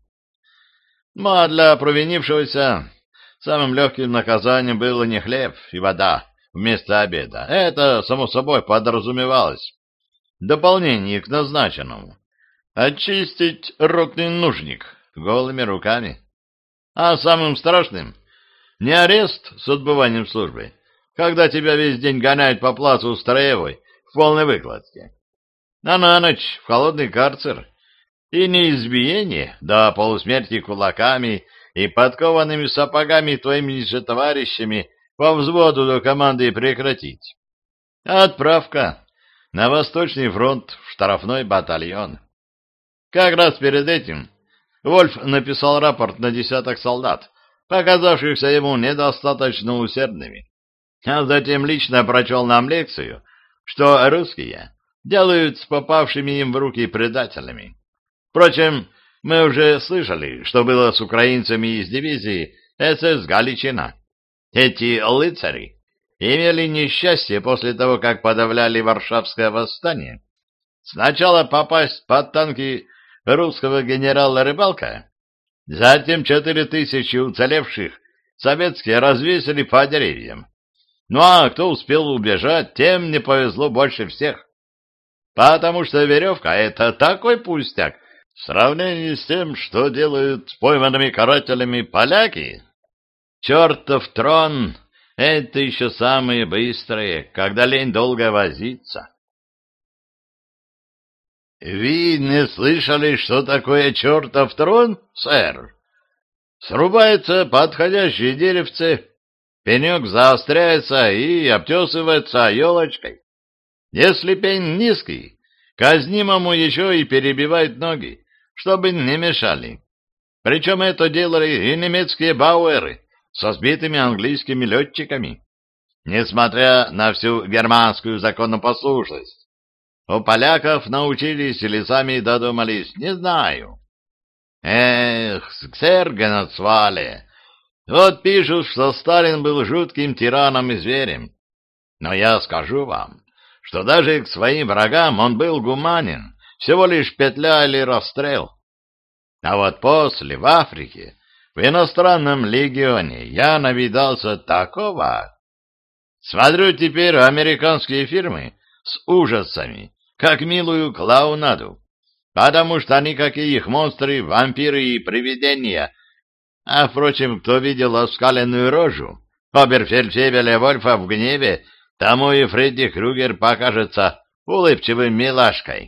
Ну, а для провинившегося самым легким наказанием было не хлеб и вода вместо обеда. Это, само собой, подразумевалось. Дополнение к назначенному. Очистить ротный нужник голыми руками. А самым страшным не арест с отбыванием службы, когда тебя весь день гоняют по плацу строевой в полной выкладке, а на ночь в холодный карцер, и не избиение до полусмерти кулаками и подкованными сапогами твоими же товарищами по взводу до команды прекратить, а отправка на Восточный фронт в штрафной батальон. Как раз перед этим Вольф написал рапорт на десяток солдат, показавшихся ему недостаточно усердными, а затем лично прочел нам лекцию, что русские делают с попавшими им в руки предателями. Впрочем, мы уже слышали, что было с украинцами из дивизии СС «Галичина». Эти рыцари имели несчастье после того, как подавляли Варшавское восстание, сначала попасть под танки русского генерала Рыбалка, затем 4000 уцелевших советские развесили по деревьям. Ну а кто успел убежать, тем не повезло больше всех. Потому что веревка — это такой пустяк в сравнении с тем, что делают с пойманными карателями поляки. Чертов трон — это еще самые быстрые, когда лень долго возиться. Вы не слышали, что такое чертов трон, сэр? Срубается подходящее деревце, пенек заостряется и обтесывается елочкой. Если пень низкий, казнимому еще и перебивают ноги, чтобы не мешали. Причем это делали и немецкие бауэры со сбитыми английскими летчиками, несмотря на всю германскую законопослушность. У поляков научились или сами додумались, не знаю. Эх, ксергенацвале. Вот пишут, что Сталин был жутким тираном и зверем. Но я скажу вам, что даже к своим врагам он был гуманен, всего лишь петля или расстрел. А вот после, в Африке, в иностранном легионе, я навидался такого. Смотрю теперь американские фирмы с ужасами, как милую клоунаду, потому что они, как и их монстры, вампиры и привидения. А, впрочем, кто видел оскаленную рожу оберфельдфебеля Вольфа в гневе, тому и Фредди Крюгер покажется улыбчивым милашкой.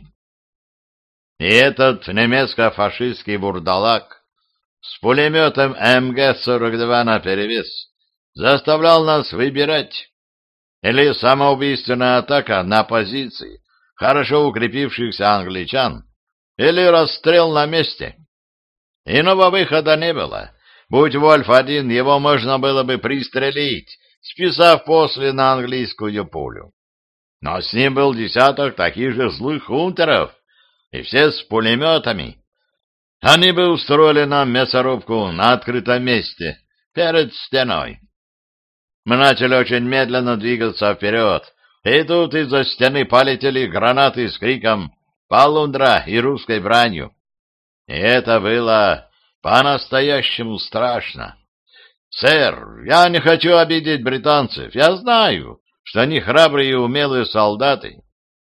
И этот немецко-фашистский бурдалак с пулеметом МГ-42 наперевес заставлял нас выбирать: или самоубийственная атака на позиции хорошо укрепившихся англичан, или расстрел на месте. Иного выхода не было. Будь Вольф один, его можно было бы пристрелить, списав после на английскую пулю. Но с ним был десяток таких же злых унтеров, и все с пулеметами. Они бы устроили нам мясорубку на открытом месте, перед стеной. Мы начали очень медленно двигаться вперед, и тут из-за стены полетели гранаты с криком «Полундра» и русской бранью. И это было по-настоящему страшно. Сэр, я не хочу обидеть британцев, я знаю, что они храбрые и умелые солдаты.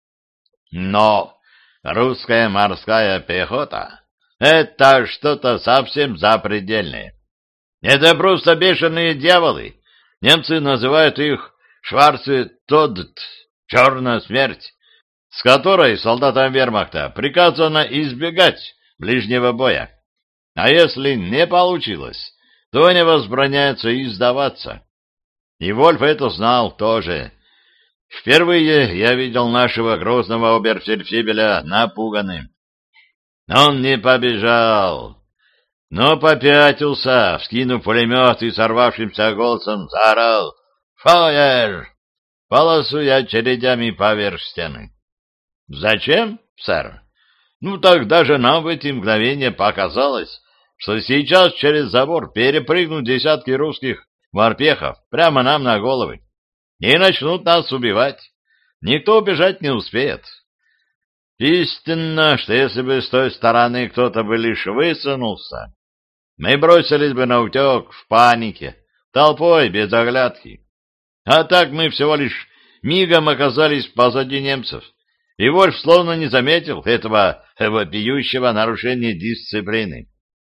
Но русская морская пехота — это что-то совсем запредельное. Это просто бешеные дьяволы. Немцы называют их «Шварце Тодт», «Черная смерть», с которой солдатам вермахта приказано избегать ближнего боя. А если не получилось, то не возбраняется и сдаваться. И Вольф это знал тоже. Впервые я видел нашего грозного оберфельдфебеля напуганным. Он не побежал, но попятился, вскинув пулемет и сорвавшимся голосом заорал «Фаер!», полосуя очередями поверх стены. Зачем, сэр? Ну, так даже нам в эти мгновения показалось, что сейчас через забор перепрыгнут десятки русских морпехов прямо нам на головы и начнут нас убивать. Никто убежать не успеет. Истинно, что если бы с той стороны кто-то бы лишь высунулся, мы бросились бы на утек в панике, толпой, без оглядки. А так мы всего лишь мигом оказались позади немцев, и Вольф словно не заметил этого вопиющего нарушения дисциплины.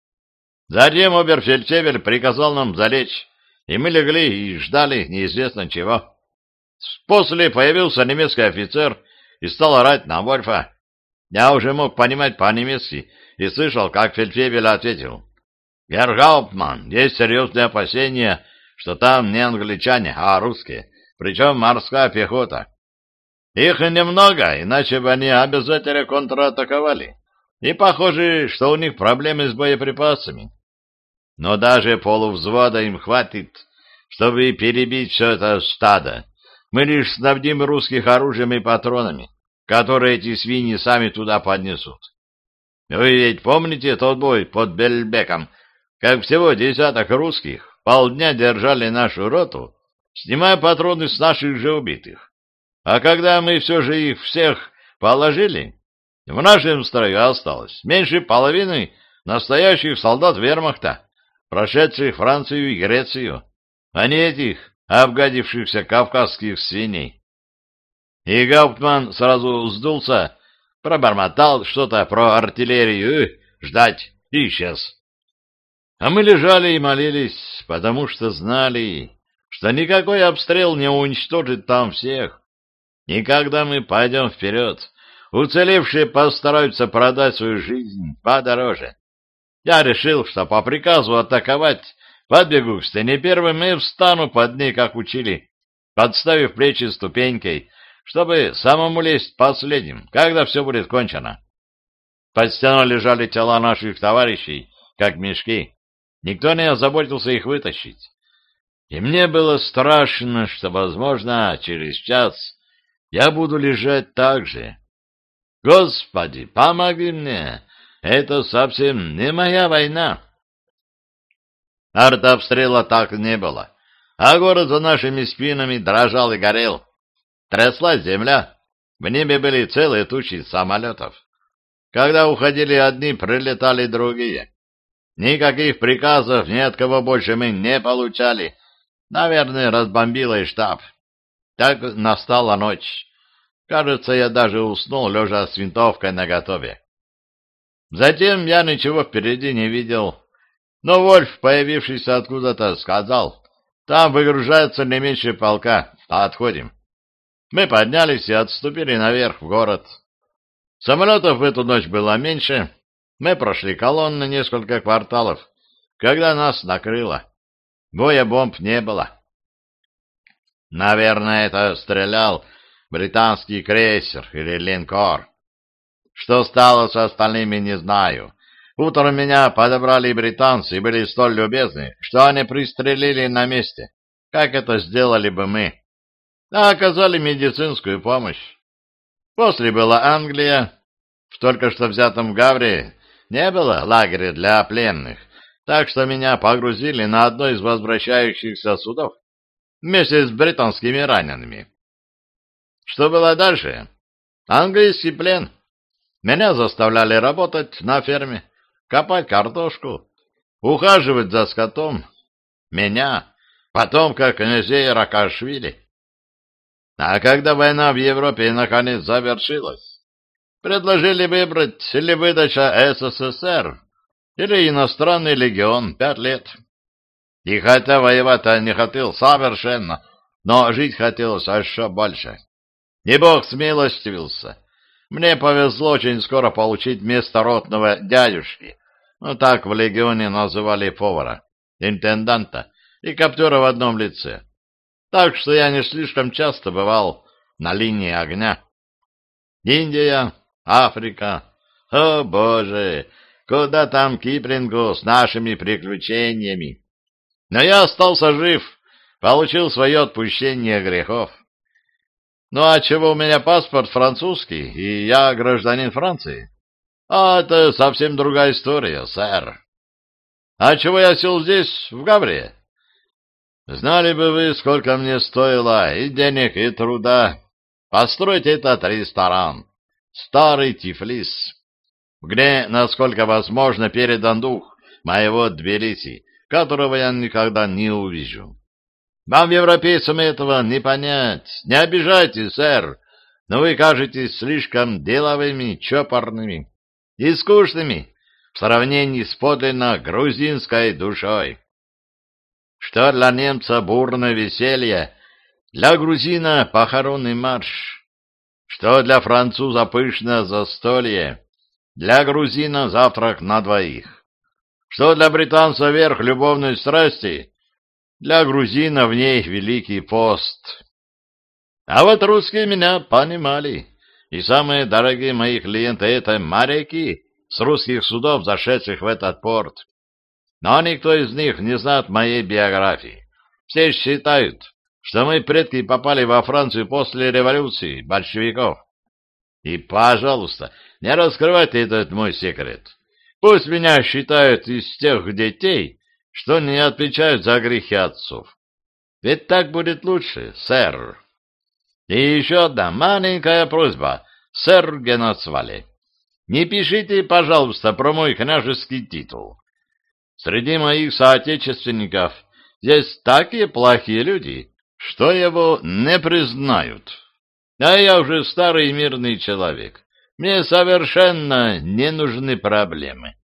Затем оберфельдфебель приказал нам залечь, и мы легли и ждали неизвестно чего. После появился немецкий офицер и стал орать на Вольфа. Я уже мог понимать по-немецки и слышал, как фельдфебель ответил: «Герр Гауптман, есть серьезные опасения, что там не англичане, а русские, причем морская пехота. Их немного, иначе бы они обязательно контратаковали, и похоже, что у них проблемы с боеприпасами. Но даже полувзвода им хватит, чтобы перебить все это стадо. Мы лишь снабдим русских оружием и патронами, которые эти свиньи сами туда поднесут. Вы ведь помните тот бой под Бельбеком, как всего десяток русских полдня держали нашу роту, снимая патроны с наших же убитых. А когда мы все же их всех положили, в нашем строю осталось меньше половины настоящих солдат вермахта, прошедших Францию и Грецию, а не этих обгадившихся кавказских свиней. И Гауптман сразу сдулся, пробормотал что-то про артиллерию, ждать, и исчез. А мы лежали и молились, потому что знали, что никакой обстрел не уничтожит там всех. И когда мы пойдем вперед, уцелевшие постараются продать свою жизнь подороже. Я решил, что по приказу атаковать подбегу к стене первым и встану под ней, как учили, подставив плечи ступенькой, чтобы самому лезть последним, когда все будет кончено. Под стеной лежали тела наших товарищей, как мешки. Никто не озаботился их вытащить. И мне было страшно, что, возможно, через час я буду лежать так же. Господи, помоги мне! Это совсем не моя война. Артобстрела так не было, а город за нашими спинами дрожал и горел. Тряслась земля, в небе были целые тучи самолетов. Когда уходили одни, прилетали другие. Никаких приказов ни от кого больше мы не получали. Наверное, разбомбило и штаб. Так настала ночь. Кажется, я даже уснул, лежа с винтовкой наготове. Затем я ничего впереди не видел. Но Вольф, появившийся откуда-то, сказал: «Там выгружается не меньше полка, отходим». Мы поднялись и отступили наверх в город. Самолетов в эту ночь было меньше. Мы прошли колонны несколько кварталов, когда нас накрыло. Боя бомб не было. Наверное, это стрелял британский крейсер или линкор. Что стало с остальными, не знаю. Утром меня подобрали британцы и были столь любезны, что они пристрелили на месте, как это сделали бы мы, а оказали медицинскую помощь. После была Англия. В только что взятом Гавре не было лагеря для пленных, так что меня погрузили на одно из возвращающихся судов вместе с британскими ранеными. Что было дальше? Английский плен. Меня заставляли работать на ферме, копать картошку, ухаживать за скотом. Меня, потомка князей Ракашвили. А когда война в Европе наконец завершилась, предложили выбрать или выдача СССР, или иностранный легион 5 лет. И хотя воевать-то не хотел совершенно, но жить хотелось еще больше. И Бог смилостивился. Мне повезло очень скоро получить место ротного дядюшки. Ну, так в легионе называли повара, интенданта и коптера в одном лице. Так что я не слишком часто бывал на линии огня. Индия, Африка. О, Боже, куда там Киплингу с нашими приключениями? Но я остался жив, получил свое отпущение грехов. Ну, а чего у меня паспорт французский, и я гражданин Франции? А это совсем другая история, сэр. А чего я сел здесь, в Гавре? Знали бы вы, сколько мне стоило и денег, и труда построить этот ресторан, старый Тифлис, где, насколько возможно, передан дух моего Тбилиси, которого я никогда не увижу. Вам, европейцам, этого не понять. Не обижайтесь, сэр, но вы кажетесь слишком деловыми, чопорными и скучными в сравнении с подлинно грузинской душой. Что для немца бурное веселье, для грузина похоронный марш. Что для француза пышное застолье, для грузина завтрак на двоих. Что для британца верх любовной страсти, для грузина в ней великий пост. А вот русские меня понимали, и самые дорогие мои клиенты — это моряки с русских судов, зашедших в этот порт. Но никто из них не знает моей биографии. Все считают, что мои предки попали во Францию после революции большевиков. И, пожалуйста, не раскрывайте этот мой секрет. Пусть меня считают из тех детей, что не отвечают за грехи отцов. Ведь так будет лучше, сэр. И еще одна маленькая просьба, сэр Геноцвале. Не пишите, пожалуйста, про мой княжеский титул. Среди моих соотечественников есть такие плохие люди, что его не признают. А я уже старый мирный человек. Мне совершенно не нужны проблемы.